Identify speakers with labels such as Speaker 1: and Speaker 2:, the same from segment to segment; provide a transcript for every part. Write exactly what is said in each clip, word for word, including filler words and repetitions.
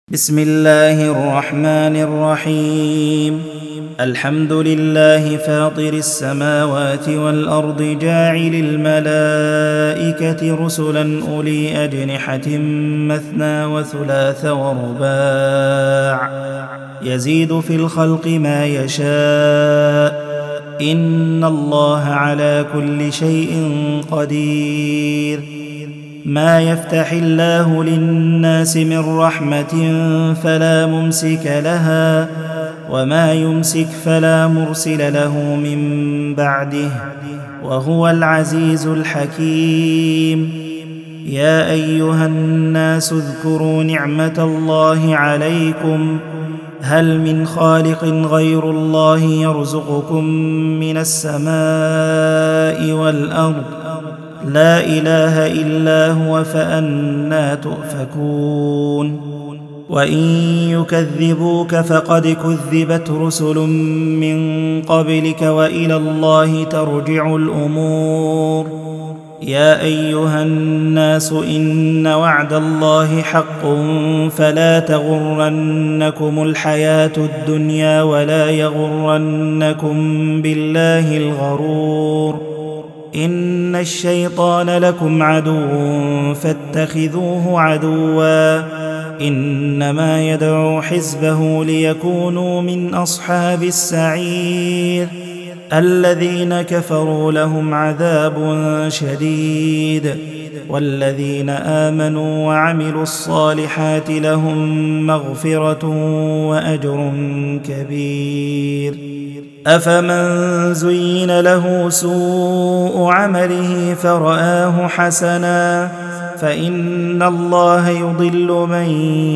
Speaker 1: بسم الله الرحمن الرحيم. الحمد لله فاطر السماوات والأرض جاعل الملائكة رسلا أولي أجنحة مثنى وثلاث ورباع يزيد في الخلق ما يشاء إن الله على كل شيء قدير. ما يفتح الله للناس من رحمة فلا ممسك لها وما يمسك فلا مرسل له من بعده وهو العزيز الحكيم. يا أيها الناس اذكروا نعمة الله عليكم هل من خالق غير الله يرزقكم من السماء والأرض لا إله إلا هو فأنى تؤفكون. وإن يكذبوك فقد كذبت رسل من قبلك وإلى الله ترجع الأمور. يا أيها الناس إن وعد الله حق فلا تغرنكم الحياة الدنيا ولا يغرنكم بالله الغرور. إن الشيطان لكم عدو فاتخذوه عدوا إنما يدعو حزبه ليكونوا من أصحاب السعير. الذين كفروا لهم عذاب شديد والذين آمنوا وعملوا الصالحات لهم مغفرة وأجر كبير. أفمن زين له سوء عمله فرآه حسنا فإن الله يضل من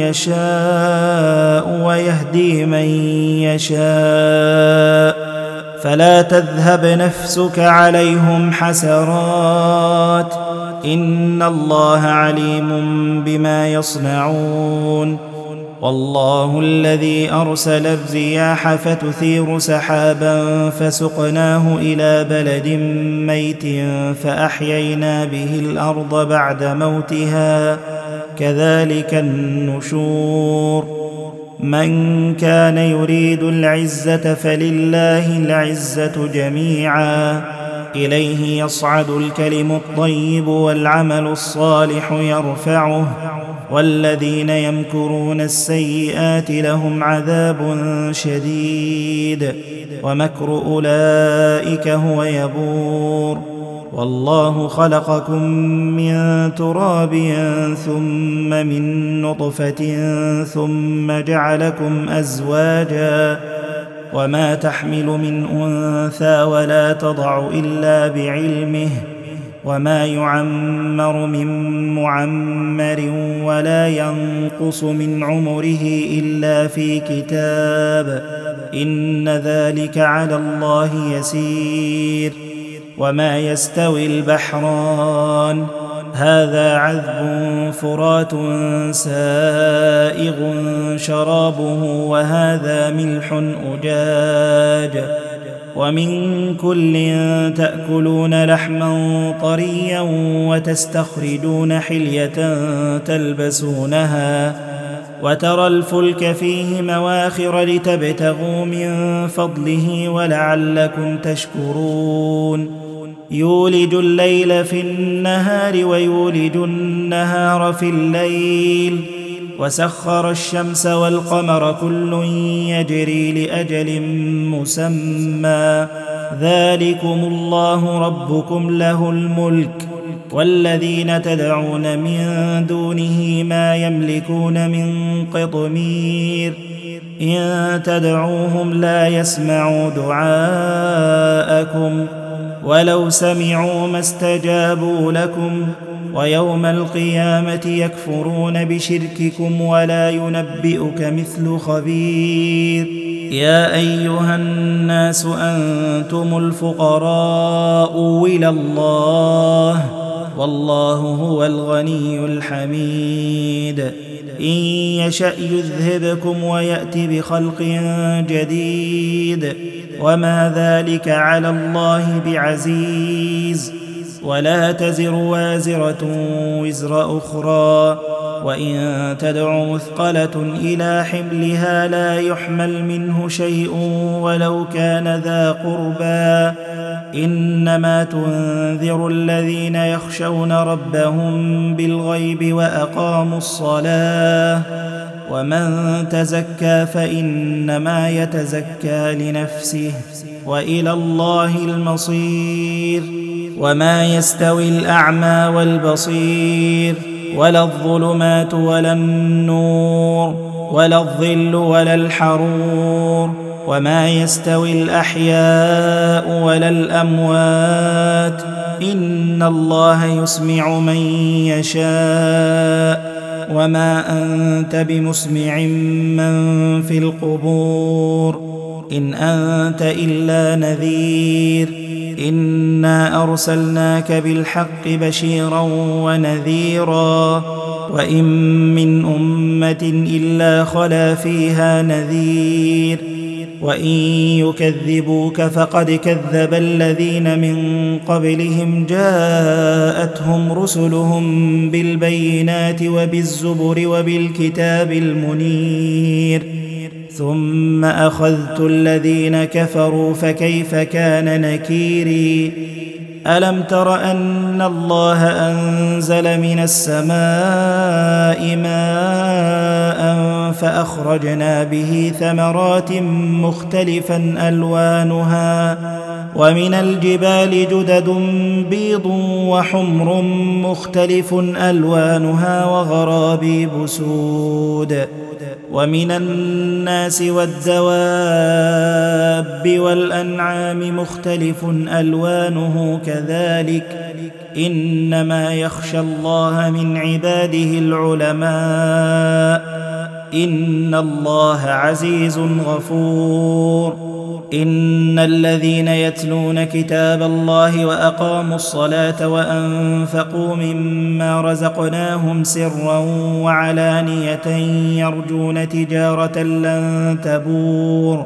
Speaker 1: يشاء ويهدي من يشاء فلا تذهب نفسك عليهم حسرات إن الله عليم بما يصنعون. والله الذي أرسل الرياح فتثير سحابا فسقناه إلى بلد ميت فأحيينا به الأرض بعد موتها كذلك النشور. من كان يريد العزة فلله العزة جميعا إليه يصعد الكلم الطيب والعمل الصالح يرفعه والذين يمكرون السيئات لهم عذاب شديد ومكر أولئك هو يبور. والله خلقكم من تراب ثم من نطفة ثم جعلكم أزواجا وما تحمل من أنثى ولا تضع إلا بعلمه وما يعمر من معمر ولا ينقص من عمره إلا في كتاب إن ذلك على الله يسير. وما يستوي البحران هذا عذب فرات سائغ شرابه وهذا ملح أجاج ومن كل تأكلون لحما طريا وتستخرجون حلية تلبسونها وترى الفلك فيه مواخر لتبتغوا من فضله ولعلكم تشكرون. يولج الليل في النهار ويولج النهار في الليل وسخر الشمس والقمر كل يجري لأجل مسمى ذلكم الله ربكم له الملك والذين تدعون من دونه ما يملكون من قطمير إن تدعوهم لا يسمعوا دعاءكم ولو سمعوا ما استجابوا لكم ويوم القيامة يكفرون بشرككم ولا ينبئك مثل خبير. يا أيها الناس أنتم الفقراء إلى الله والله هو الغني الحميد. إن يشأ يذهبكم ويأت بخلق جديد وما ذلك على الله بعزيز. ولا تزر وازرة وزر أخرى وإن تدع مثقلة إلى حملها لا يحمل منه شيء ولو كان ذا قربى إنما تنذر الذين يخشون ربهم بالغيب وأقاموا الصلاة ومن تزكى فإنما يتزكى لنفسه وإلى الله المصير وما يستوي الأعمى والبصير ولا الظلمات ولا النور ولا الظل ولا الحرور وما يستوي الأحياء ولا الأموات إن الله يسمع من يشاء وما أنت بمسمع من في القبور إن أنت إلا نذير إنا أرسلناك بالحق بشيرا ونذيرا وإن من أمة إلا خلا فيها نذير وإن يكذبوك فقد كذب الذين من قبلهم جاءتهم رسلهم بالبينات وبالزبر وبالكتاب المنير ثم أخذت الذين كفروا فكيف كان نكيري ألم تر أن الله أنزل من السماء ماء فأخرجنا به ثمرات مختلفا ألوانها ومن الجبال جدد بيض وحمر مختلف ألوانها وغرابيب سود ومن الناس والدواب والأنعام مختلف ألوانه كذلك إنما يخشى الله من عباده العلماء إن الله عزيز غفور إن الذين يتلون كتاب الله وأقاموا الصلاة وأنفقوا مما رزقناهم سرا وعلانية يرجون تجارة لن تبور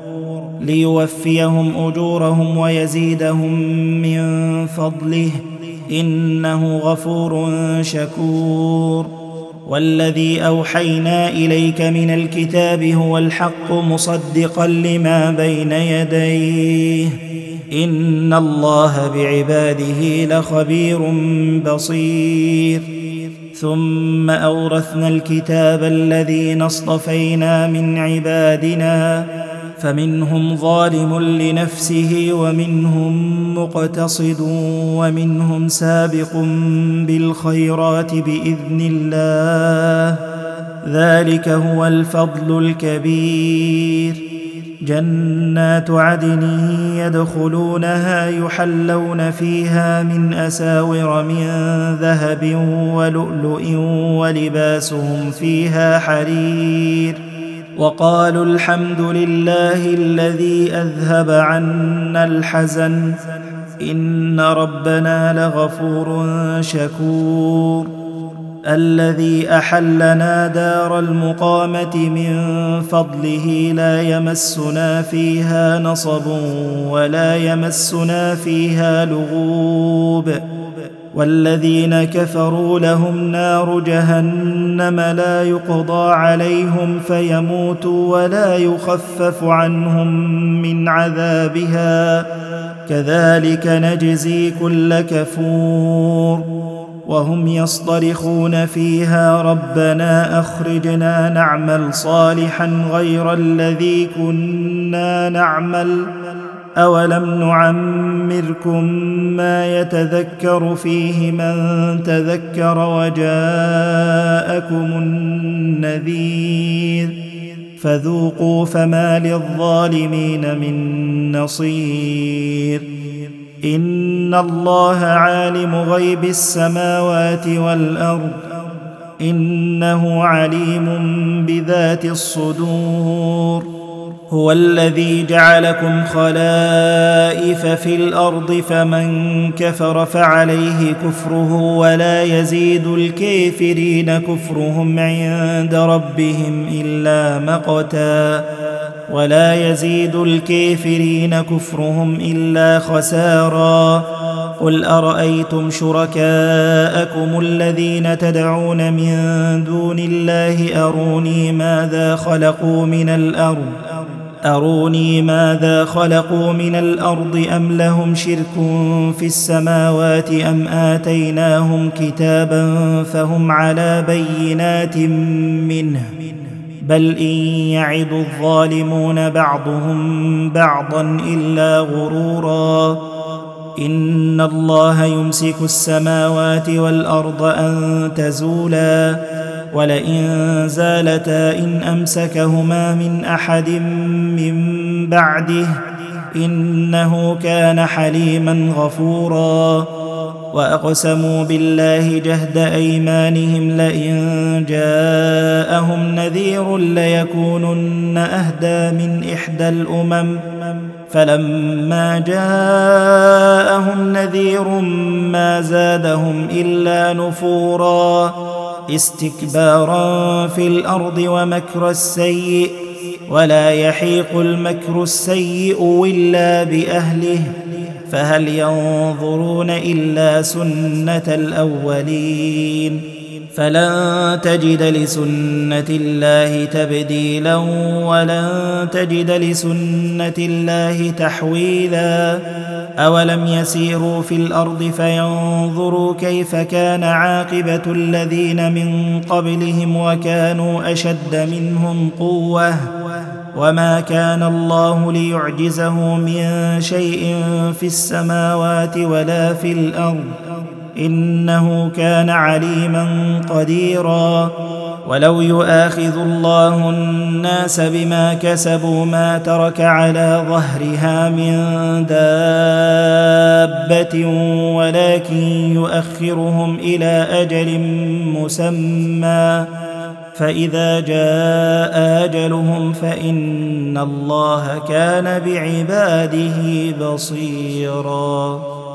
Speaker 1: ليوفيهم أجورهم ويزيدهم من فضله إنه غفور شكور والذي أوحينا إليك من الكتاب هو الحق مصدقا لما بين يديه إن الله بعباده لخبير بصير ثم أورثنا الكتاب الذين اصطفينا من عبادنا فمنهم ظالم لنفسه ومنهم مقتصد ومنهم سابق بالخيرات بإذن الله ذلك هو الفضل الكبير جنات عدن يدخلونها يحلون فيها من أساور من ذهب ولؤلؤ ولباسهم فيها حرير وقالوا الحمد لله الذي أذهب عنا الحزن إن ربنا لغفور شكور الذي أحلنا دار المقامة من فضله لا يمسنا فيها نصب ولا يمسنا فيها لغوب والذين كفروا لهم نار جهنم لا يقضى عليهم فيموتوا ولا يخفف عنهم من عذابها كذلك نجزي كل كفور وهم يصطرخون فيها ربنا أخرجنا نعمل صالحا غير الذي كنا نعمل أولم نعمركم ما يتذكر فيه من تذكر وجاءكم النذير فذوقوا فما للظالمين من نصير إن الله عالم غيب السماوات والأرض إنه عليم بذات الصدور هو الذي جعلكم خلائف في الأرض فمن كفر فعليه كفره ولا يزيد الكافرين كفرهم عند ربهم إلا مقتا ولا يزيد الكافرين كفرهم إلا خسارا قل أرأيتم شركاءكم الذين تدعون من دون الله أروني ماذا خلقوا من الأرض أروني ماذا خلقوا من الأرض أم لهم شرك في السماوات أم آتيناهم كتابا فهم على بينات منه بل إن يعد الظالمون بعضهم بعضا إلا غرورا إن الله يمسك السماوات والأرض أن تزولا ولئن زالتا إن أمسكهما من أحد من بعده إنه كان حليما غفورا وأقسموا بالله جهد أيمانهم لئن جاءهم نذير ليكونن أهدى من إحدى الأمم فلما جاءهم نذير ما زادهم إلا نفورا استكبارا في الأرض ومكر السيء ولا يحيق المكر السيء إلا بأهله فهل ينظرون إلا سنة الأولين فلن تجد لسنة الله تبديلا ولن تجد لسنة الله تحويلا أولم يسيروا في الأرض فينظروا كيف كان عاقبة الذين من قبلهم وكانوا أشد منهم قوة وما كان الله ليعجزه من شيء في السماوات ولا في الأرض إنه كان عليما قديرا ولو يؤاخذ الله الناس بما كسبوا ما ترك على ظهرها من دابة ولكن يؤخرهم إلى أجل مسمى فإذا جاء أجلهم فإن الله كان بعباده بصيراً.